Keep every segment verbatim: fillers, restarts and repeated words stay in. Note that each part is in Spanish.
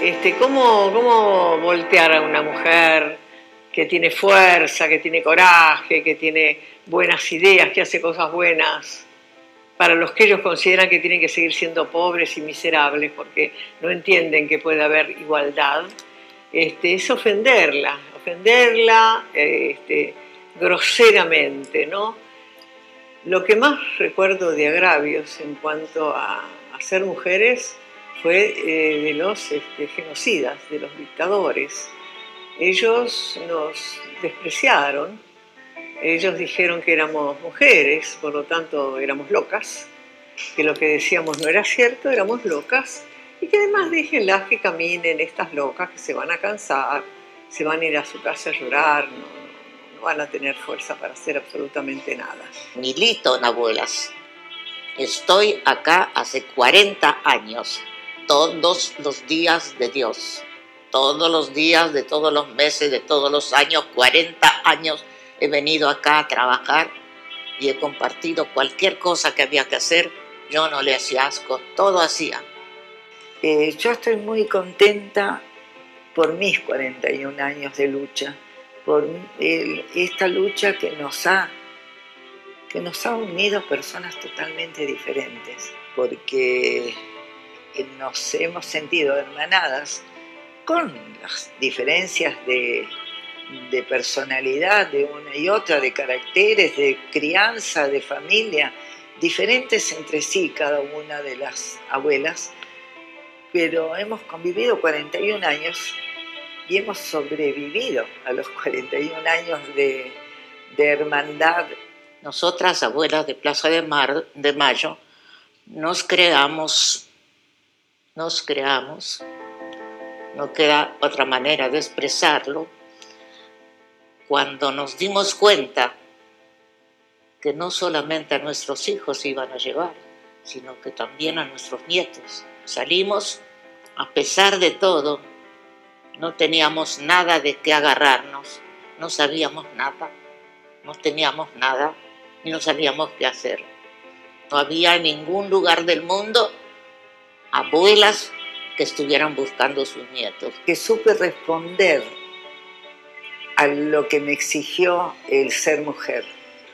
Este, ¿cómo, cómo voltear a una mujer que tiene fuerza, que tiene coraje, que tiene buenas ideas, que hace cosas buenas, para los que ellos consideran que tienen que seguir siendo pobres y miserables porque no entienden que puede haber igualdad? Este, es ofenderla, ofenderla este, groseramente, ¿no? Lo que más recuerdo de agravios en cuanto a, a ser mujeres fue eh, de los este, genocidas, de los dictadores. Ellos nos despreciaron, ellos dijeron que éramos mujeres, por lo tanto éramos locas, que lo que decíamos no era cierto, éramos locas, y que además déjenlas que caminen estas locas, que se van a cansar, se van a ir a su casa a llorar, no, no, no van a tener fuerza para hacer absolutamente nada. Milito en Abuelas. Estoy acá hace cuarenta años, todos los días de Dios, todos los días de todos los meses, de todos los años, cuarenta años he venido acá a trabajar y he compartido cualquier cosa que había que hacer. Yo no le hacía asco, todo hacía. Eh, yo estoy muy contenta por mis cuarenta y un años de lucha, por el, esta lucha que nos ha que nos ha unido personas totalmente diferentes, porque nos hemos sentido hermanadas con las diferencias de, de personalidad de una y otra, de caracteres, de crianza, de familia, diferentes entre sí cada una de las abuelas, pero hemos convivido cuarenta y un años y hemos sobrevivido a los cuarenta y un años de, de hermandad. Nosotras, abuelas de Plaza de, Mar, de Mayo, nos creamos, nos creamos, no queda otra manera de expresarlo, cuando nos dimos cuenta que no solamente a nuestros hijos iban a llevar, sino que también a nuestros nietos. Salimos, a pesar de todo, no teníamos nada de qué agarrarnos, no sabíamos nada, no teníamos nada, y no sabíamos qué hacer. No había en ningún lugar del mundo abuelas que estuvieran buscando sus nietos. Que supe responder a lo que me exigió el ser mujer.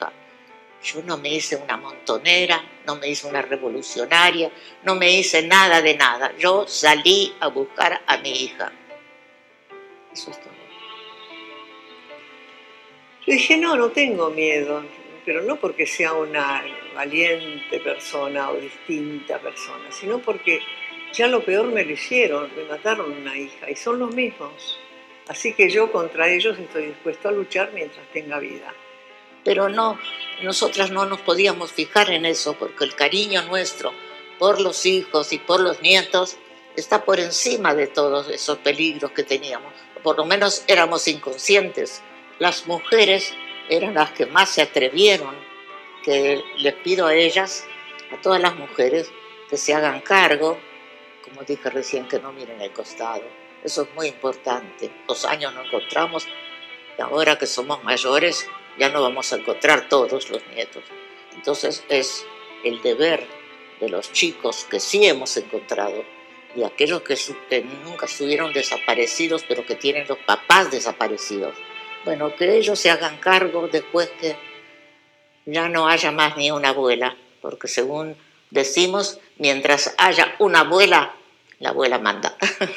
Yo no me hice una montonera, no me hice una revolucionaria, no me hice nada de nada. Yo salí a buscar a mi hija. Eso es todo. Yo dije, no, no tengo miedo, pero no porque sea una valiente persona o distinta persona, sino porque ya lo peor me lo hicieron, me mataron una hija y son los mismos. Así que yo contra ellos estoy dispuesto a luchar mientras tenga vida. Pero no, nosotras no nos podíamos fijar en eso porque el cariño nuestro por los hijos y por los nietos está por encima de todos esos peligros que teníamos. Por lo menos éramos inconscientes. Las mujeres eran las que más se atrevieron, que les pido a ellas, a todas las mujeres, que se hagan cargo, como dije recién, que no miren al costado. Eso es muy importante. Los años nos encontramos y ahora que somos mayores ya no vamos a encontrar todos los nietos. Entonces es el deber de los chicos que sí hemos encontrado y aquellos que, que nunca estuvieron desaparecidos pero que tienen los papás desaparecidos. Bueno, que ellos se hagan cargo después que ya no haya más ni una abuela, porque según decimos, mientras haya una abuela, la abuela manda.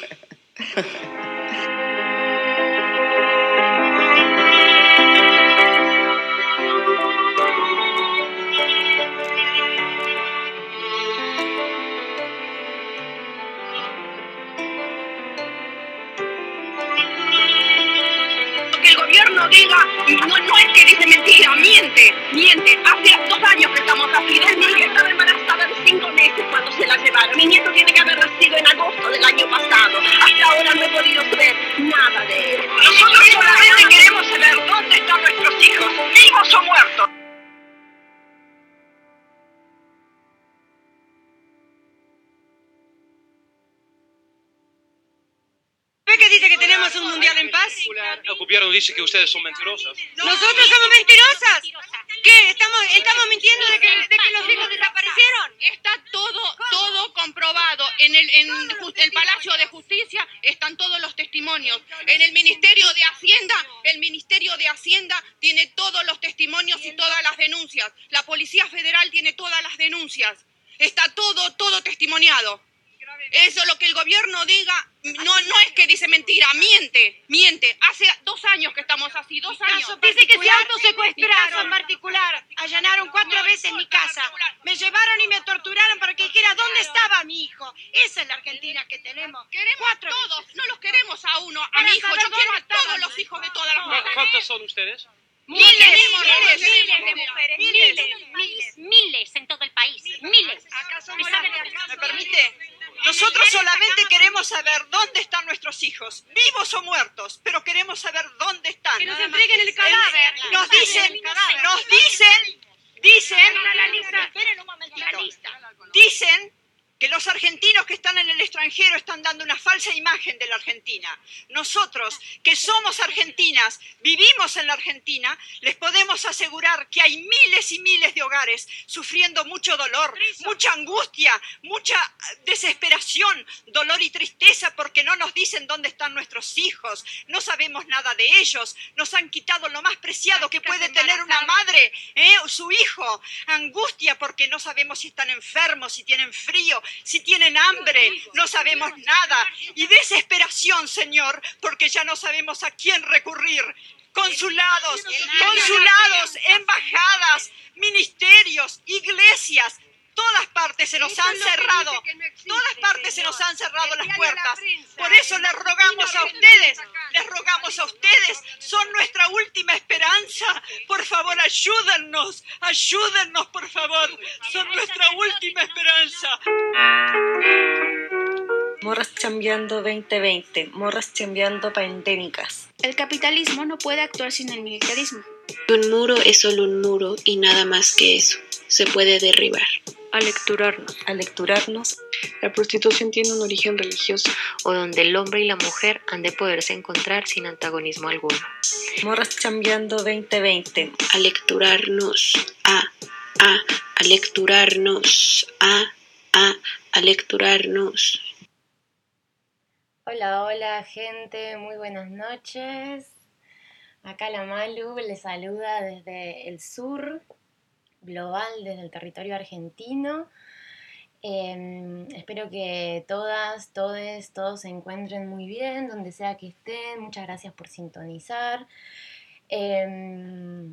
Diga, no, no es que dice mentira, miente, miente. Hace dos años que estamos así. Mi hija estaba embarazada de cinco meses cuando se la llevaron. Mi nieto tiene que haber nacido en agosto del año pasado. Hasta ahora no he podido saber nada de él. Nosotros solamente queremos saber dónde están nuestros hijos, vivos o muertos. ¿Qué dice que tenemos un mundial en paz? El gobierno dice que ustedes son mentirosas. ¿Nosotros somos mentirosas? ¿Qué? ¿Estamos, estamos mintiendo de que, de que los hijos desaparecieron? Está todo, todo comprobado. en el, en el Palacio de Justicia están todos los testimonios. En el Ministerio de Hacienda, el Ministerio de Hacienda tiene todos los testimonios y todas las denuncias. La Policía Federal tiene todas las denuncias. Está todo, todo testimoniado. Eso, lo que el gobierno diga, no, no es que dice mentira, miente, miente. Hace dos años que estamos así, dos años. Dice que se autosecuestraron en particular, allanaron cuatro veces mi casa, me llevaron y me torturaron para que dijera dónde estaba mi hijo. Esa es la Argentina que tenemos. Queremos Cuatro todos, veces. no los queremos a uno, a Para mi hijo. saber Yo quiero a dónde estaban todos los los hijos de hijos. todas las ¿Cu- mujeres. ¿Cuántos son ustedes? Miles, Miles, miles, miles, miles de mujeres, miles, miles. Miles en todo el país, miles. ¿Me sabe- ¿Me permite? Nosotros solamente queremos saber dónde están nuestros hijos, vivos o muertos, pero queremos saber dónde están. Que nos entreguen el cadáver. Nos dicen, nos dicen, dicen, Esperen un momentito. dicen que los argentinos que están en el extranjero están dando una falsa imagen de la Argentina. Nosotros, que somos argentinas, vivimos en la Argentina, les podemos asegurar que hay miles y miles de hogares sufriendo mucho dolor, mucha angustia, mucha desesperación, dolor y tristeza porque no nos dicen dónde están nuestros hijos, no sabemos nada de ellos, nos han quitado lo más preciado que puede tener una madre, ¿eh? Su hijo, angustia porque no sabemos si están enfermos, si tienen frío, si tienen hambre, no sabemos nada. Y desesperación, Señor, porque ya no sabemos a quién recurrir. Consulados, consulados, embajadas, ministerios, iglesias, todas partes se nos han cerrado, todas partes se nos han cerrado las puertas. Por eso les rogamos a ustedes, les rogamos a ustedes, son nuestra última esperanza. Por favor, ayúdennos, ayúdennos, por favor, son nuestra última esperanza. Morras chambeando veinte veinte, morras chambeando pandémicas. El capitalismo no puede actuar sin el militarismo. Un muro es solo un muro y nada más que eso. Se puede derribar. Alecturarnos. Alecturarnos. La prostitución tiene un origen religioso. O donde el hombre y la mujer han de poderse encontrar sin antagonismo alguno. Morras chambeando veinte veinte. Alecturarnos. A. A. Alecturarnos. A. A. Alecturarnos. Hola, hola gente, muy buenas noches. Acá la Malu les saluda desde el sur global, desde el territorio argentino. Eh, espero que todas, todes, todos se encuentren muy bien, donde sea que estén. Muchas gracias por sintonizar. Eh,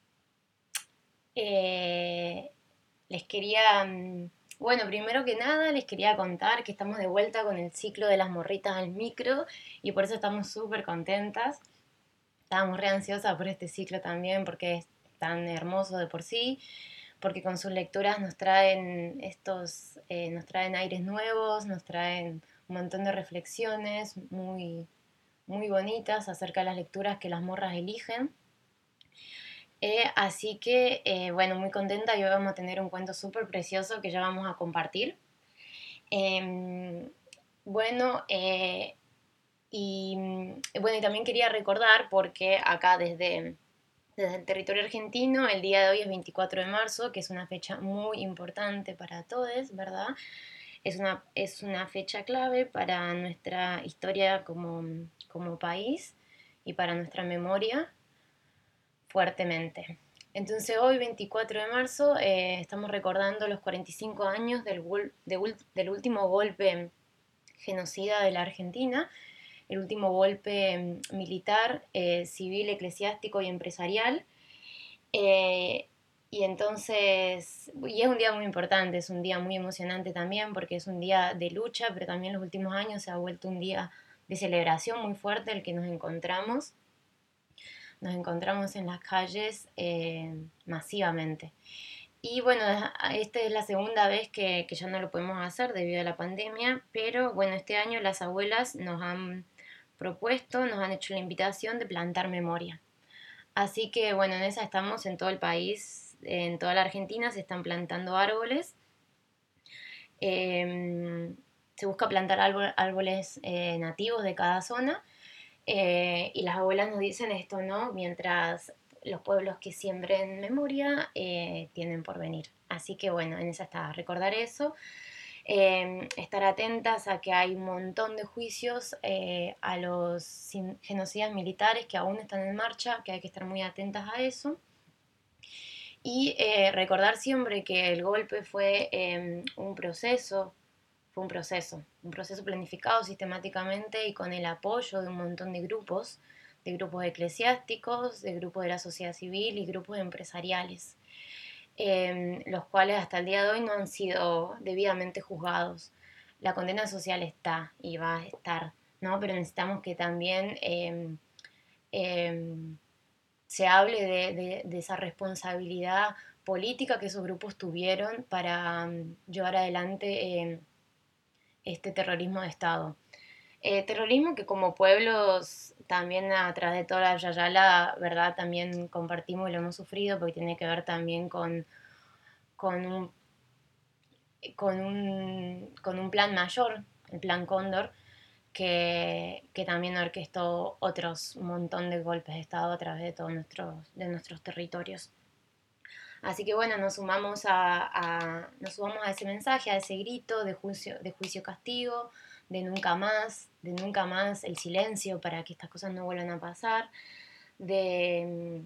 eh, les quería... Bueno, primero que nada les quería contar que estamos de vuelta con el ciclo de las morritas al micro y por eso estamos súper contentas. Estábamos re ansiosas por este ciclo también porque es tan hermoso de por sí, porque con sus lecturas nos traen estos, eh, nos traen aires nuevos, nos traen un montón de reflexiones muy, muy bonitas acerca de las lecturas que las morras eligen. Eh, así que, eh, bueno, muy contenta. Hoy vamos a tener un cuento súper precioso que ya vamos a compartir. Eh, bueno, eh, y, bueno, y también quería recordar, porque acá desde, desde el territorio argentino, el día de hoy es veinticuatro de marzo, que es una fecha muy importante para todos, ¿verdad? Es una, es una fecha clave para nuestra historia como, como país y para nuestra memoria. Fuertemente. Entonces hoy, veinticuatro de marzo, eh, estamos recordando los cuarenta y cinco años del, de, del último golpe genocida de la Argentina, el último golpe militar, eh, civil, eclesiástico y empresarial. Eh, y entonces, y es un día muy importante, es un día muy emocionante también, porque es un día de lucha, pero también en los últimos años se ha vuelto un día de celebración muy fuerte, el que nos encontramos. Nos encontramos en las calles eh, masivamente. Y bueno, esta es la segunda vez que, que ya no lo podemos hacer debido a la pandemia, pero bueno, este año las abuelas nos han propuesto, nos han hecho la invitación de plantar memoria. Así que bueno, en esa estamos en todo el país, en toda la Argentina se están plantando árboles. Eh, se busca plantar árbol, árboles eh, nativos de cada zona. Eh, y las abuelas nos dicen esto, ¿no? Mientras los pueblos que siembren memoria eh, tienen por venir. Así que bueno, en esa está, recordar eso. Eh, estar atentas a que hay un montón de juicios eh, a los genocidas militares que aún están en marcha, que hay que estar muy atentas a eso. Y eh, recordar siempre que el golpe fue eh, un proceso, fue un proceso, un proceso planificado sistemáticamente y con el apoyo de un montón de grupos, de grupos eclesiásticos, de grupos de la sociedad civil y grupos empresariales. Eh, los cuales hasta el día de hoy no han sido debidamente juzgados. La condena social está y va a estar, ¿no? Pero necesitamos que también eh, eh, se hable de, de, de esa responsabilidad política que esos grupos tuvieron para um, llevar adelante eh, este terrorismo de Estado. Eh, terrorismo que como pueblos también a través de toda la Yayala, ¿verdad? También compartimos y lo hemos sufrido porque tiene que ver también con, con, un, con, un, con un plan mayor, el plan Cóndor, que, que también orquestó otros un montón de golpes de Estado a través de todos nuestros, de nuestros territorios. Así que bueno, nos sumamos a, a, nos sumamos a ese mensaje, a ese grito de juicio, de juicio castigo, de nunca más, de nunca más el silencio para que estas cosas no vuelvan a pasar, de,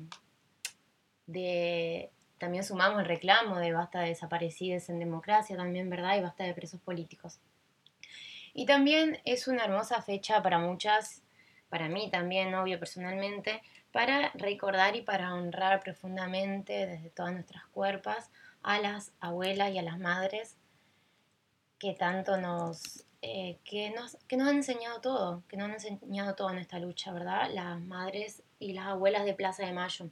de también sumamos el reclamo de basta de desaparecidos en democracia también, ¿verdad? Y basta de presos políticos. Y también es una hermosa fecha para muchas, para mí también, obvio, personalmente, para recordar y para honrar profundamente desde todas nuestras cuerpas a las abuelas y a las madres que tanto nos... Eh, que, nos, que nos han enseñado todo, que nos han enseñado todo en esta lucha, ¿verdad? Las madres y las abuelas de Plaza de Mayo.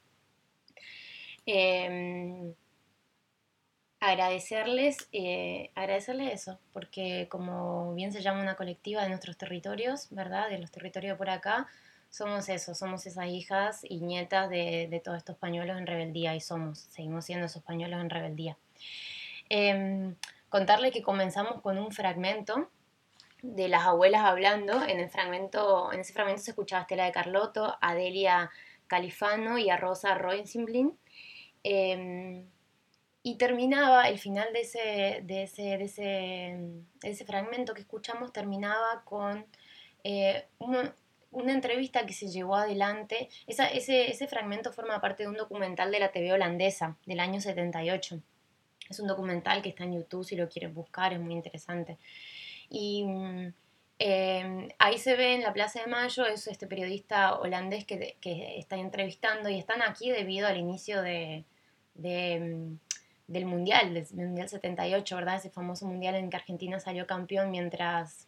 Eh, agradecerles, eh, agradecerles eso, porque como bien se llama una colectiva de nuestros territorios, ¿verdad? De los territorios por acá, somos eso, somos esas hijas y nietas de, de todos estos pañuelos en rebeldía y somos, seguimos siendo esos pañuelos en rebeldía. Eh, contarles que comenzamos con un fragmento de las abuelas hablando. En el fragmento, en ese fragmento se escuchaba a Estela de Carlotto, a Delia Califano y a Rosa Rosenbling. Eh, y terminaba, el final de ese, de ese, de ese, de ese fragmento que escuchamos terminaba con eh, una, una entrevista que se llevó adelante. Esa, ese, ese fragmento forma parte de un documental de la T V holandesa del año setenta y ocho. Es un documental que está en YouTube si lo quieren buscar, es muy interesante. Y eh, ahí se ve en la Plaza de Mayo, es este periodista holandés que, que está entrevistando y están aquí debido al inicio de, de, del Mundial, del Mundial setenta y ocho, ¿verdad? Ese famoso Mundial en que Argentina salió campeón mientras,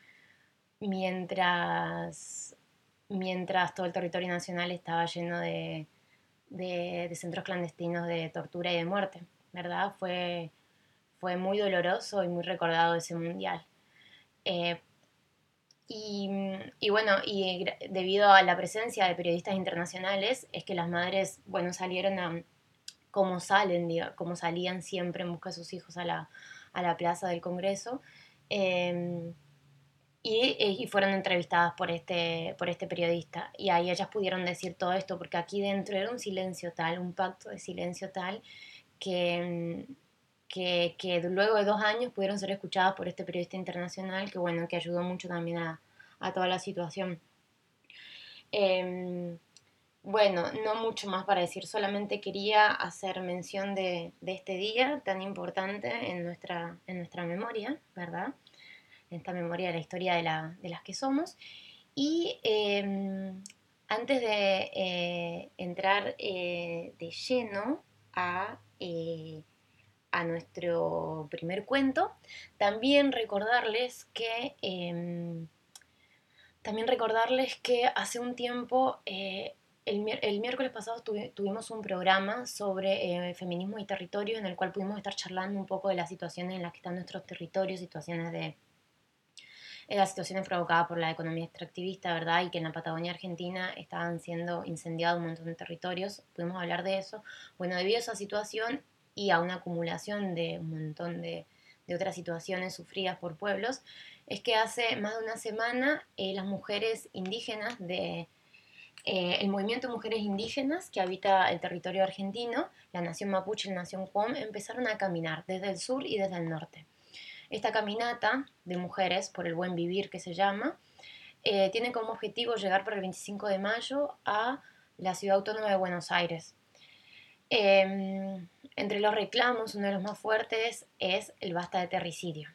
mientras, mientras todo el territorio nacional estaba lleno de, de, de centros clandestinos de tortura y de muerte, ¿verdad? Fue, fue muy doloroso y muy recordado ese Mundial. Eh, y, y bueno, y debido a la presencia de periodistas internacionales es que las madres, bueno, salieron a, como salen, digamos, como salían siempre en busca de sus hijos a la, a la plaza del Congreso, eh, y, y fueron entrevistadas por este, por este periodista, y ahí ellas pudieron decir todo esto, porque aquí dentro era un silencio tal, un pacto de silencio tal, que... Que, que luego de dos años pudieron ser escuchadas por este periodista internacional que, bueno, que ayudó mucho también a, a toda la situación. Eh, bueno, no mucho más para decir, solamente quería hacer mención de, de este día tan importante en nuestra, en nuestra memoria, ¿verdad? En esta memoria de la historia de, la, de las que somos. Y eh, antes de eh, entrar eh, de lleno a... Eh, a nuestro primer cuento, también recordarles que eh, también recordarles que hace un tiempo eh, el, el miércoles pasado tuvi, tuvimos un programa sobre eh, feminismo y territorio en el cual pudimos estar charlando un poco de las situaciones en las que están nuestros territorios, situaciones de eh, las situaciones provocadas por la economía extractivista, ¿verdad? Y que en la Patagonia Argentina estaban siendo incendiados un montón de territorios. Pudimos hablar de eso. Bueno, debido a esa situación y a una acumulación de un montón de, de otras situaciones sufridas por pueblos, es que hace más de una semana eh, las mujeres indígenas, de, eh, el movimiento de mujeres indígenas que habita el territorio argentino, la nación mapuche y la nación Qom, empezaron a caminar desde el sur y desde el norte. Esta caminata de mujeres por el buen vivir, que se llama, eh, tiene como objetivo llegar para el veinticinco de mayo a la Ciudad Autónoma de Buenos Aires. Eh, entre los reclamos, uno de los más fuertes es el basta de terricidio,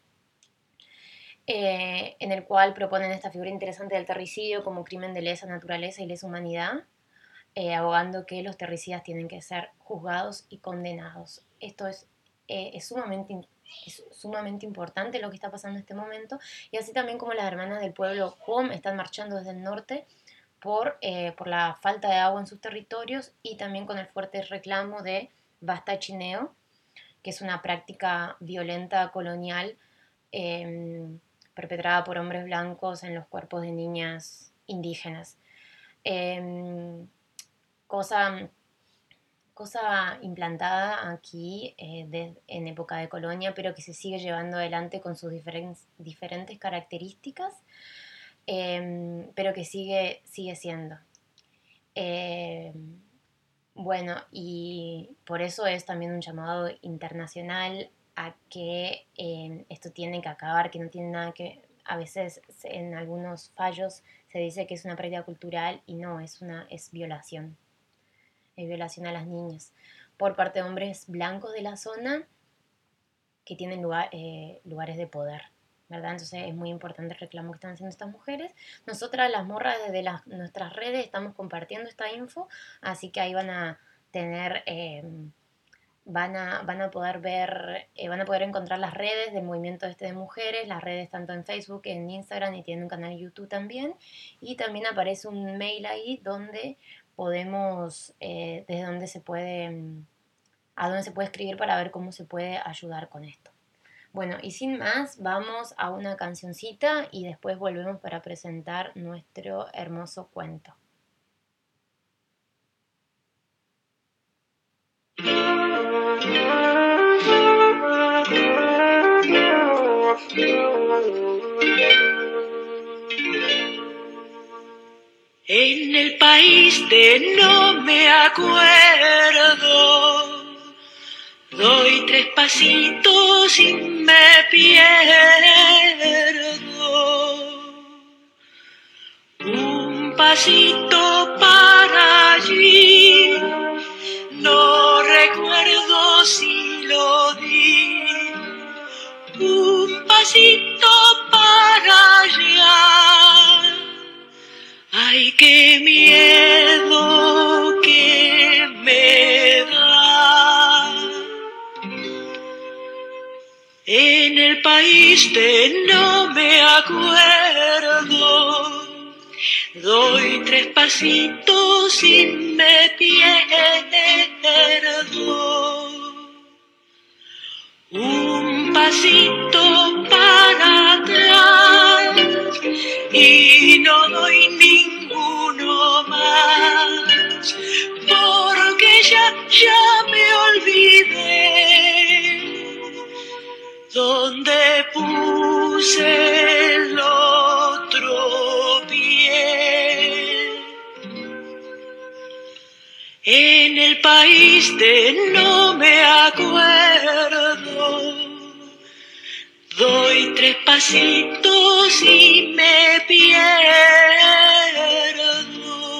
eh, en el cual proponen esta figura interesante del terricidio como crimen de lesa naturaleza y lesa humanidad, eh, abogando que los terricidas tienen que ser juzgados y condenados. Esto es, eh, es, sumamente, es sumamente importante lo que está pasando en este momento, y así también como las hermanas del pueblo Qom están marchando desde el norte por, eh, por la falta de agua en sus territorios, y también con el fuerte reclamo de basta chineo, que es una práctica violenta colonial eh, perpetrada por hombres blancos en los cuerpos de niñas indígenas. Eh, cosa, cosa implantada aquí eh, de, en época de colonia, pero que se sigue llevando adelante con sus diferen, diferentes características, eh, pero que sigue, sigue siendo. Eh, bueno, y por eso es también un llamado internacional a que eh, esto tiene que acabar, que no tiene nada que... A veces en algunos fallos se dice que es una práctica cultural y no, es, una, es violación. Es violación a las niñas por parte de hombres blancos de la zona que tienen lugar, eh, lugares de poder, ¿verdad? Entonces es muy importante el reclamo que están haciendo estas mujeres. Nosotras, las morras, desde las, nuestras redes estamos compartiendo esta info, así que ahí van a tener... Eh, Van a, van a poder ver, eh, van a poder encontrar las redes del movimiento este de mujeres, las redes tanto en Facebook, en Instagram, y tienen un canal de YouTube también, y también aparece un mail ahí donde podemos, eh, desde donde se puede, a donde se puede escribir para ver cómo se puede ayudar con esto. Bueno, y sin más, vamos a una cancioncita y después volvemos para presentar nuestro hermoso cuento. En el país de no me acuerdo, doy tres pasitos y me pierdo. Un pasito para allí, no recuerdo si lo di. Un pasito para allá, ay, qué miedo que me da. En el país de no me acuerdo, doy tres pasitos y me pierdo. Un pasito para atrás y no doy ninguno más, porque ya, ya me olvidé donde puse el otro pie. En el país de no me acuerdo, doy tres pasitos y me pierdo.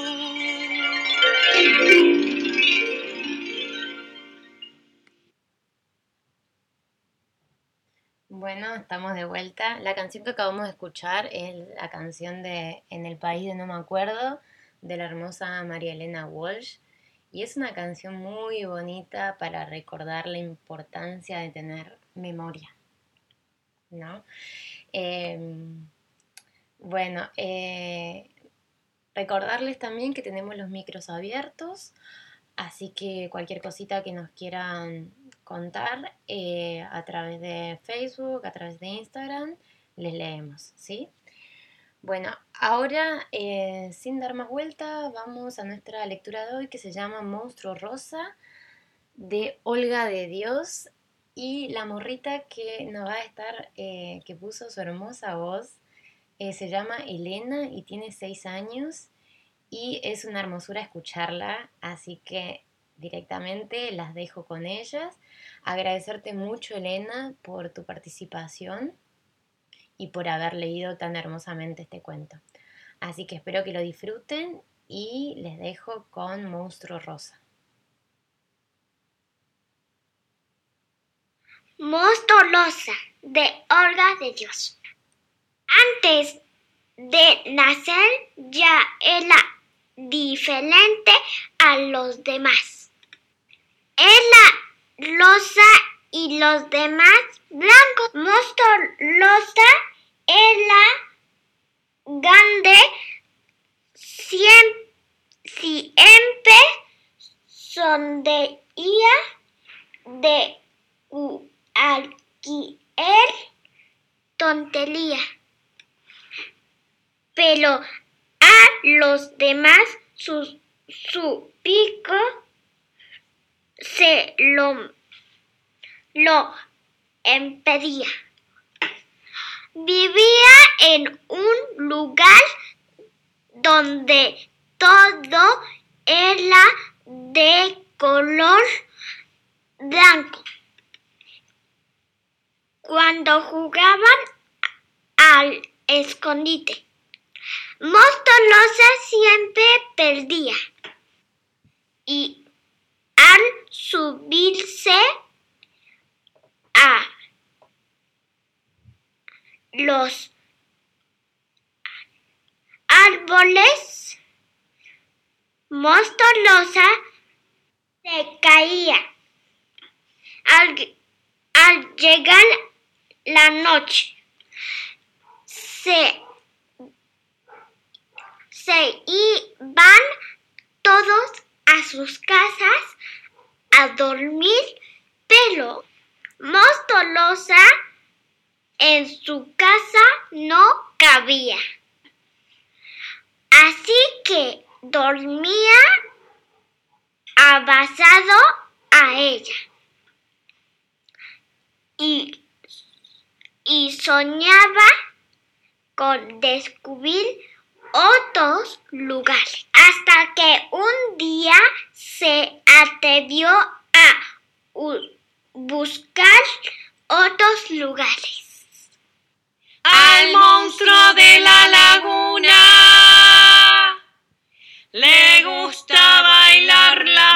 Bueno, estamos de vuelta. La canción que acabamos de escuchar es la canción de En el país de no me acuerdo, de la hermosa María Elena Walsh. Y es una canción muy bonita para recordar la importancia de tener memoria, ¿no? Eh, bueno, eh, recordarles también que tenemos los micros abiertos, así que cualquier cosita que nos quieran contar eh, a través de Facebook, a través de Instagram, les leemos, ¿sí? Bueno, ahora, eh, sin dar más vuelta, vamos a nuestra lectura de hoy, que se llama Monstruo Rosa, de Olga de Dios. Y la morrita que nos va a estar, eh, que puso su hermosa voz, eh, se llama Elena y tiene seis años. Y es una hermosura escucharla, así que directamente las dejo con ellas. Agradecerte mucho, Elena, por tu participación y por haber leído tan hermosamente este cuento. Así que espero que lo disfruten y les dejo con Monstruo Rosa. Monstruo Rosa, de Olga de Dios. Antes de nacer ya era diferente a los demás. Era rosa y los demás blancos. Monstruo Rosa era grande, siempre, siempre sonreía de cualquier tontería. Pero a los demás su, su pico se lo, lo impedía. Vivía en un lugar donde todo era de color blanco. Cuando jugaban al escondite, Monstruo Rosa siempre perdía. Y al subirse a los árboles, Monstruo Rosa se caía. Al, al llegar la noche, se, se iban todos a sus casas a dormir, pero Monstruo Rosa en su casa no cabía. Así que dormía abrazado a ella y, y soñaba con descubrir otros lugares, hasta que un día se atrevió a buscar otros lugares. Al monstruo de la laguna le gusta bailar la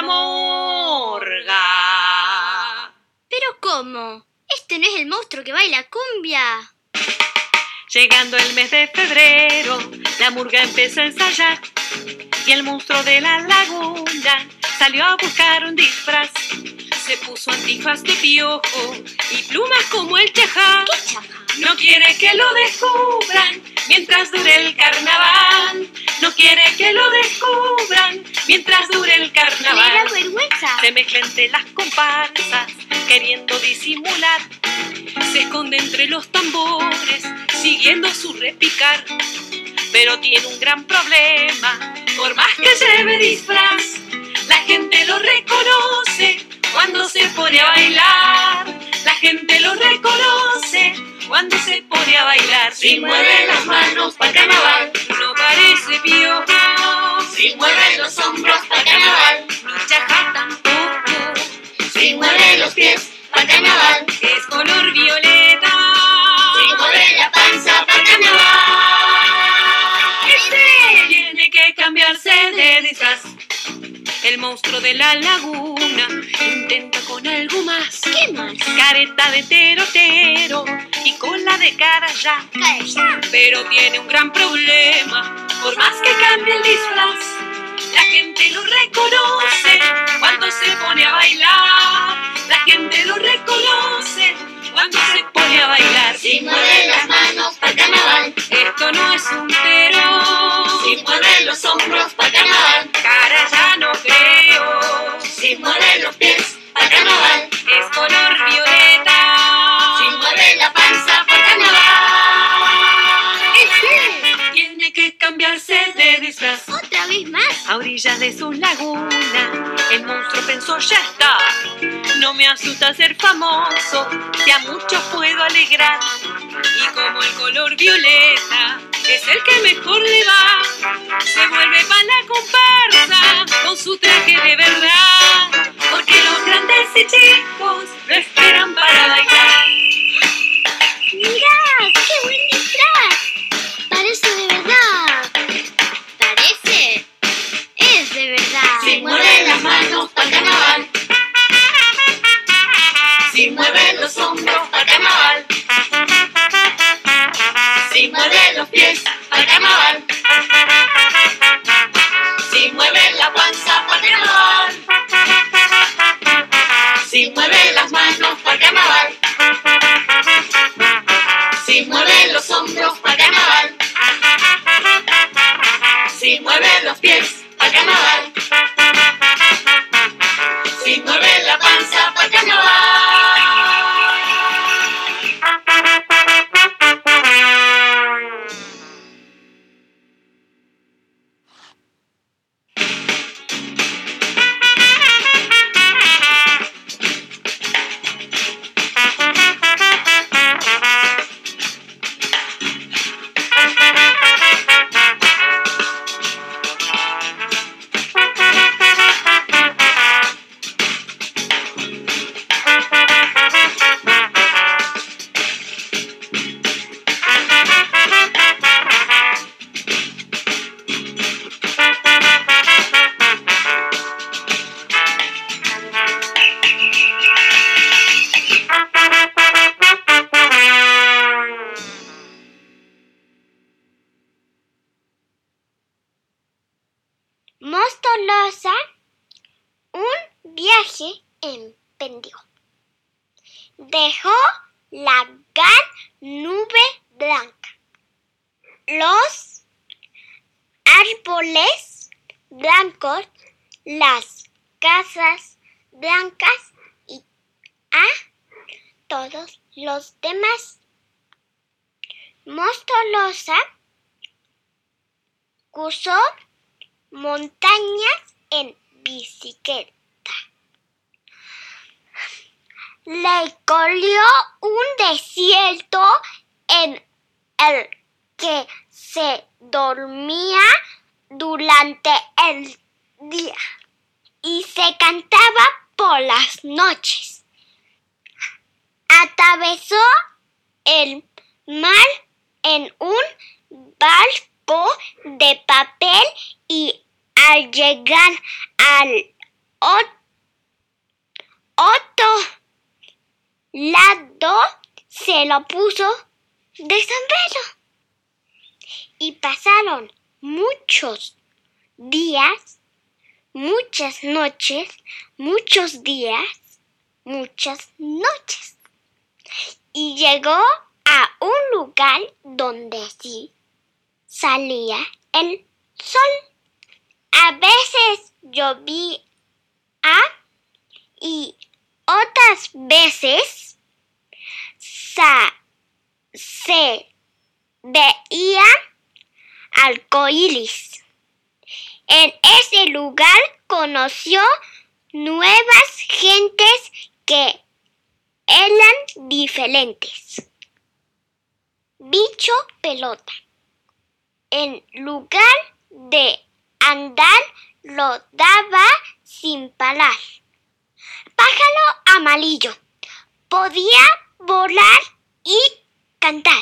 murga. ¿Pero cómo? Este no es el monstruo que baila cumbia. Llegando el mes de febrero, la murga empezó a ensayar y el monstruo de la laguna salió a buscar un disfraz. Se puso antifaz de piojo y plumas como el chajá. ¿Qué chajá? No quiere que lo descubran mientras dure el carnaval. No quiere que lo descubran mientras dure el carnaval. ¡Me da vergüenza! Se mezcla entre las comparsas queriendo disimular. Se esconde entre los tambores siguiendo su repicar. Pero tiene un gran problema. Por más que lleve disfraz, la gente lo reconoce cuando se pone a bailar. La gente lo reconoce cuando se pone a bailar. Si mueve las manos para carnaval, no parece piojo. Si mueve los hombros para carnaval, no chaja tampoco. Si mueve los pies para carnaval, es color violeta. Si mueve la panza para carnaval, este tiene que cambiarse de disfraz. El monstruo de la laguna intenta con algo más. ¿Qué más? Careta de terotero y cola de cara ya. Pero tiene un gran problema. Por más que cambie el disfraz, la gente lo reconoce cuando se pone a bailar. La gente lo reconoce cuando se pone a bailar. Si mueve las manos para carnaval, esto no es un pero. Si mueve los hombros para carnaval, cara ya no creo. Si mueve los pies para carnaval, es color violeta. Si mueve la panza para carnaval, este tiene que cambiarse de disfraz. ¿Otra vez más? A orillas de su laguna, el monstruo pensó, ya está. No me asusta ser famoso, que a muchos puedo alegrar. Y como el color violeta es el que mejor le va. Se vuelve para la comparsa con su traje de verdad, porque los grandes y chicos lo esperan para bailar. ¡Mirá! ¡Qué buen disfraz! Parece de verdad. ¿Parece? Es de verdad. Si mueve las manos para carnaval, si mueve los hombros para carnaval, si mueve los pies para carnaval, si mueve la panza para carnaval, si mueve las manos para carnaval, si mueve los hombros para carnaval, si mueve los pies para carnaval, si mueve la panza para carnaval. Mostolosa un viaje emprendió. Dejó la gran nube blanca, los árboles blancos, las casas blancas y a todos los demás. Mostolosa cruzó montañas en bicicleta. Le corrió un desierto en el que se dormía durante el día y se cantaba por las noches. Atravesó el mar en un barco de papel y al llegar al otro lado se lo puso de sombrero. Y pasaron muchos días, muchas noches, muchos días, muchas noches. Y llegó a un lugar donde sí salía el sol. A veces llovía y otras veces sa- se veía arcoíris. En ese lugar conoció nuevas gentes que eran diferentes. Bicho pelota. En lugar de andar, lo daba sin parar. Pájaro amarillo. Podía volar y cantar.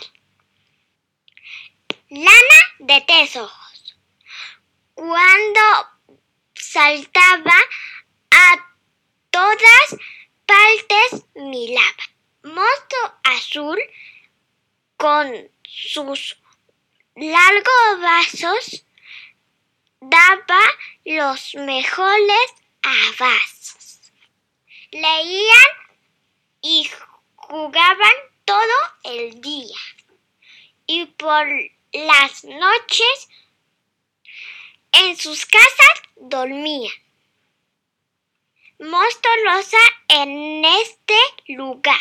Lana de tres ojos. Cuando saltaba a todas partes miraba. Monstruo azul con sus largos brazos daba los mejores abrazos. Leían y jugaban todo el día. Y por las noches en sus casas dormían. Mostolosa en este lugar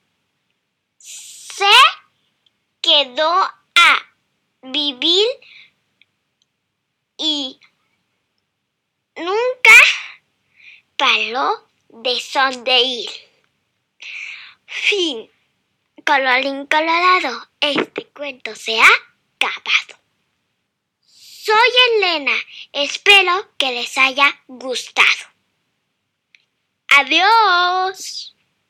se quedó a vivir y nunca paró de sonreír. Fin. Colorín colorado, este cuento se ha acabado. Soy Elena, espero que les haya gustado. ¡Adiós!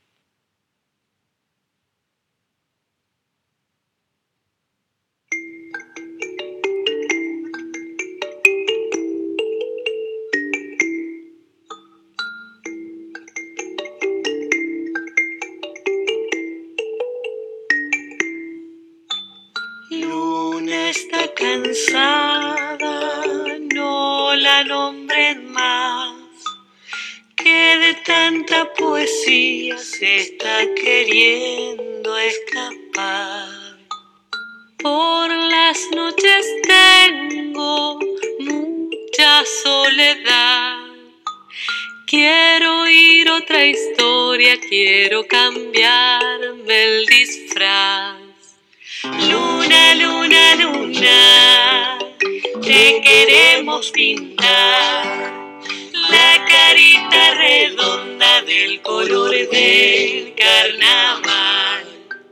Luna está cansada, no la nombren más, que de tanta poesía se está queriendo escapar. Por las noches tengo mucha soledad, quiero oír otra historia, quiero cambiarme el disfraz. Luna, luna, luna, te queremos pintar la carita redonda del color del carnaval.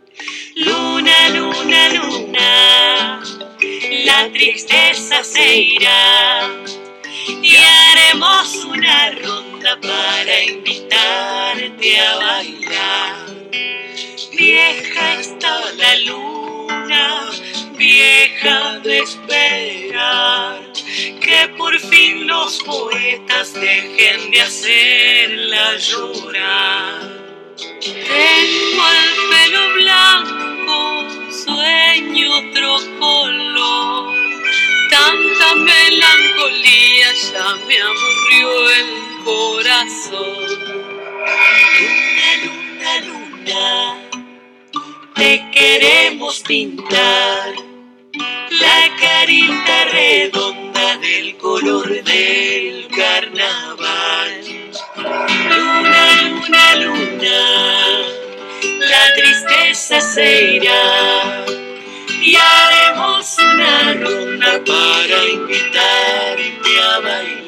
Luna, luna, luna, la tristeza se irá y haremos una ronda para invitarte a bailar. Vieja está la luna, vieja de esperar, que por fin los poetas dejen de hacerla llorar. Tengo el pelo blanco, sueño otro color, tanta melancolía ya me aburrió el corazón. Luna, luna, luna, te queremos pintar la carita redonda del color del carnaval. Luna, luna, luna, la tristeza se irá y haremos una ronda para invitarte a bailar.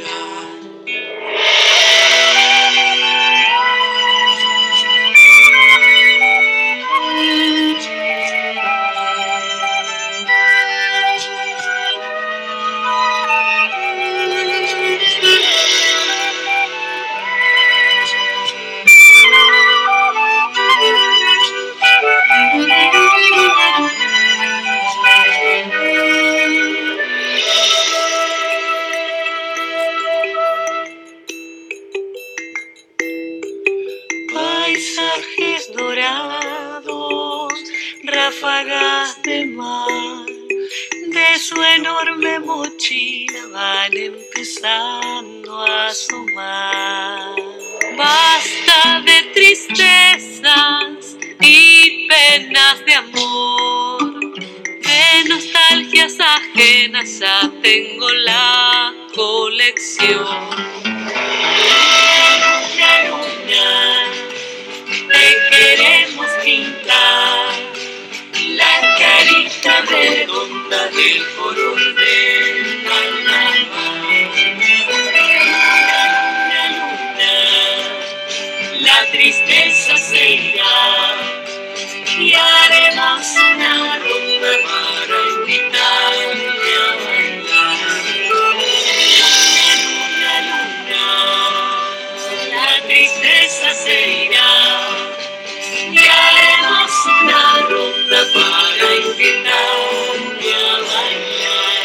Paisajes dorados, ráfagas de mar, de su enorme mochila van empezando a asomar. Basta de tristezas y penas de amor, de nostalgias ajenas ya tengo la colección. Luna, luna, te queremos pintar la carita redonda del color del carnaval. Luna, luna, la tristeza se irá y haremos una ronda para invitarte a bailar. Luna, luna, la tristeza se irá y haremos una ronda para invitarte a bailar.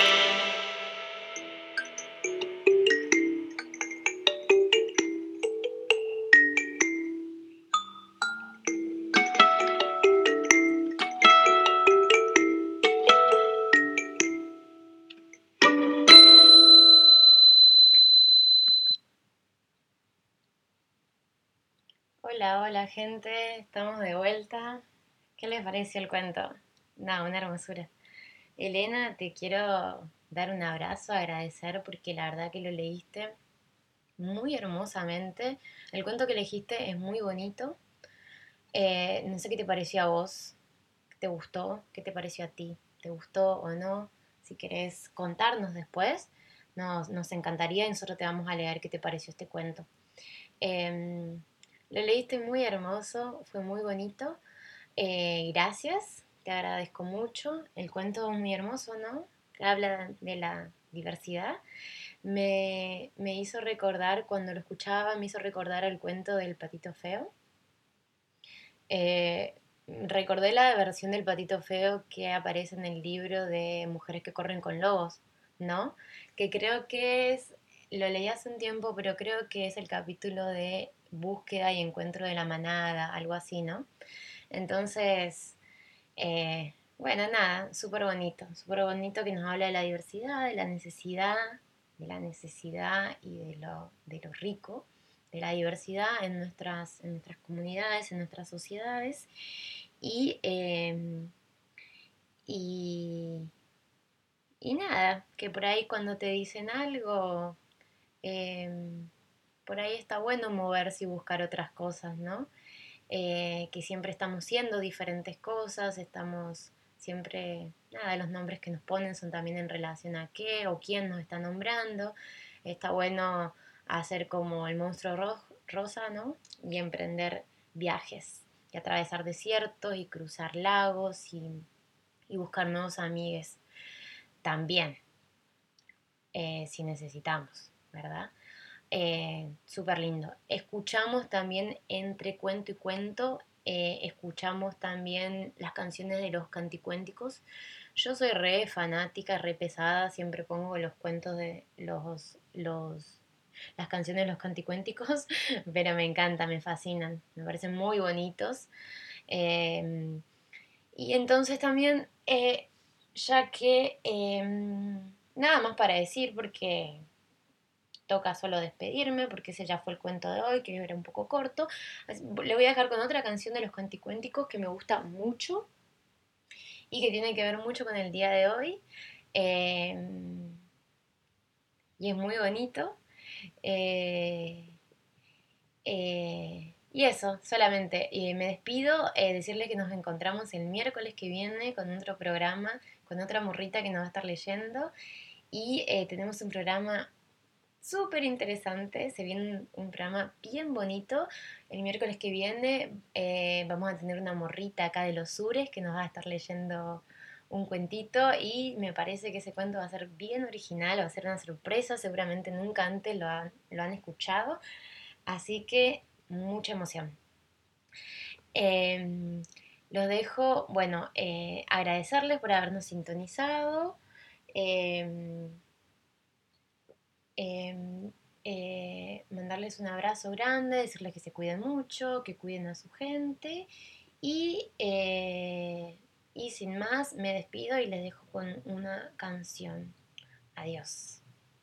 Hola, hola gente, estamos de vuelta. ¿Qué les pareció el cuento? No, una hermosura. Elena, te quiero dar un abrazo, agradecer porque la verdad que lo leíste muy hermosamente. El cuento que elegiste es muy bonito. Eh, no sé qué te pareció a vos, ¿te gustó? ¿Qué te pareció a ti? ¿Te gustó o no? Si querés contarnos después, nos, nos encantaría y nosotros te vamos a leer qué te pareció este cuento. Eh, Lo leíste muy hermoso, fue muy bonito. Eh, gracias, te agradezco mucho. El cuento es muy hermoso, ¿no? Que habla de la diversidad. Me, me hizo recordar, cuando lo escuchaba, me hizo recordar el cuento del Patito Feo. Eh, recordé la versión del Patito Feo que aparece en el libro de Mujeres que corren con lobos, ¿no? Que creo que es, lo leí hace un tiempo, pero creo que es el capítulo de búsqueda y encuentro de la manada, algo así, ¿no? Entonces, eh, bueno, nada, súper bonito, súper bonito que nos habla de la diversidad, de la necesidad, de la necesidad y de lo, de lo rico, de la diversidad en nuestras, en nuestras comunidades, en nuestras sociedades, y, eh, y, y nada, que por ahí cuando te dicen algo, eh, por ahí está bueno moverse y buscar otras cosas, ¿no? Eh, que siempre estamos siendo diferentes cosas, estamos siempre, nada, los nombres que nos ponen son también en relación a qué o quién nos está nombrando. Está bueno hacer como el monstruo ro- rosa, ¿no? Y emprender viajes, y atravesar desiertos, y cruzar lagos, y, y buscar nuevos amigues también, eh, si necesitamos, ¿verdad? Eh, súper lindo. Escuchamos también entre cuento y cuento, eh, escuchamos también las canciones de los canticuénticos. Yo soy re fanática, re pesada, siempre pongo los cuentos de los, los, las canciones de los canticuénticos, pero me encanta, me fascinan, me parecen muy bonitos. Eh, y entonces también, eh, ya que eh, nada más para decir, porque toca solo despedirme, porque ese ya fue el cuento de hoy, que era un poco corto. Le voy a dejar con otra canción de los canticuénticos que me gusta mucho y que tiene que ver mucho con el día de hoy. Eh, y es muy bonito. Eh, eh, y eso, solamente. Y me despido, eh, decirle que nos encontramos el miércoles que viene con otro programa, con otra morrita que nos va a estar leyendo. Y eh, tenemos un programa súper interesante, se viene un, un programa bien bonito. El miércoles que viene eh, vamos a tener una morrita acá de los Sures que nos va a estar leyendo un cuentito, y me parece que ese cuento va a ser bien original, va a ser una sorpresa, seguramente nunca antes lo han, lo han escuchado, así que mucha emoción. Eh, los dejo, bueno, eh, agradecerles por habernos sintonizado. Eh, Eh, eh, mandarles un abrazo grande, decirles que se cuiden mucho, que cuiden a su gente, y, eh, y sin más me despido y les dejo con una canción. Adiós.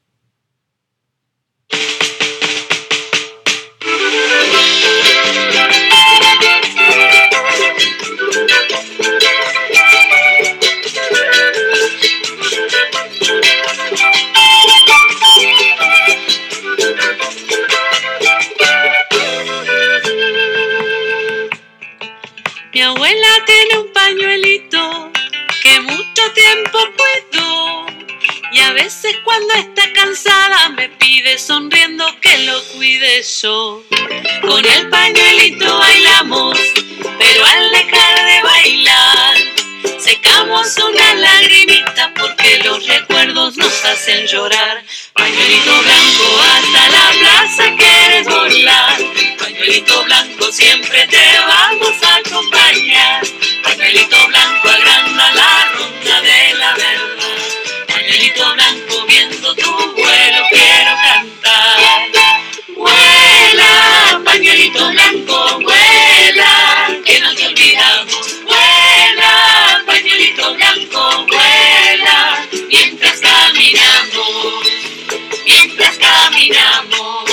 Mi abuela tiene un pañuelito que mucho tiempo cuido, y a veces cuando está cansada me pide sonriendo que lo cuide yo. Con el pañuelito bailamos, pero al dejar de bailar secamos una lagrimita porque los recuerdos nos hacen llorar. Pañuelito blanco hasta la plaza quieres volar, pañuelito blanco siempre te vamos a acompañar. Pañuelito blanco agranda la ronda de la verdad, pañuelito blanco viendo tu vuelo quiero cantar. Vuela, pañuelito blanco, vuela, que no te olvidamos. Vuela, pañuelito blanco, vuela, mientras caminamos, mientras caminamos.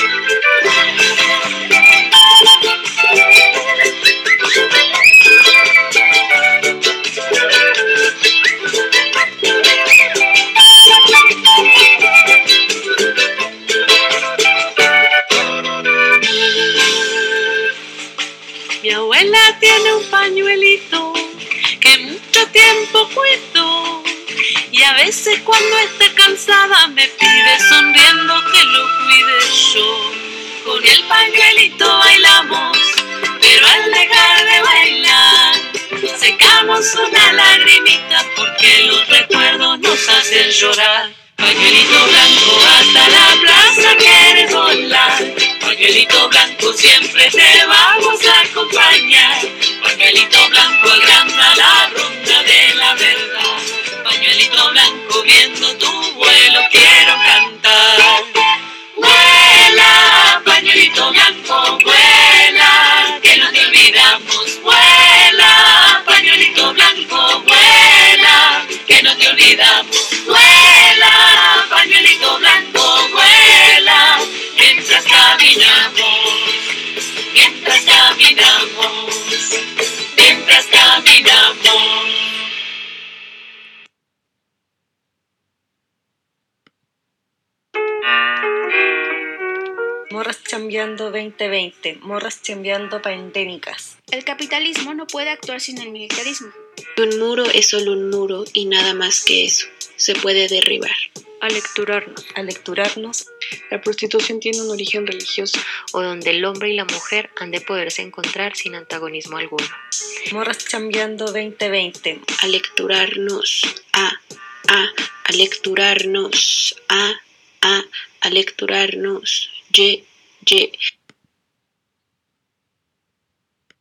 Mi abuela tiene un pañuelito que mucho tiempo cuido, y a veces cuando esté cansada me pide sonriendo que lo cuide yo. Con el pañuelito bailamos, pero al dejar de bailar secamos una lagrimita porque los recuerdos nos hacen llorar. Pañuelito blanco hasta la plaza quieres volar. Pañuelito blanco siempre te vamos a acompañar. Pañuelito blanco agranda la ronda de la verdad. Pañuelito blanco viendo tu vuelo quiero cantar. Vuela, pañuelito blanco, vuela, que no te olvidamos. Vuela, pañuelito blanco, vuela, que no te olvidamos. Vuela, pañuelito blanco, vuela, mientras caminamos, mientras caminamos, mientras caminamos. Morras Chambeando veinte veinte, morras chambeando pandémicas. El capitalismo no puede actuar sin el militarismo. Un muro es solo un muro y nada más que eso. Se puede derribar. Alecturarnos. Alecturarnos. La prostitución tiene un origen religioso. O donde el hombre y la mujer han de poderse encontrar sin antagonismo alguno. Morras Chambeando veinte veinte. Alecturarnos. A. A. Alecturarnos. A. A. Alecturarnos. Y. Y.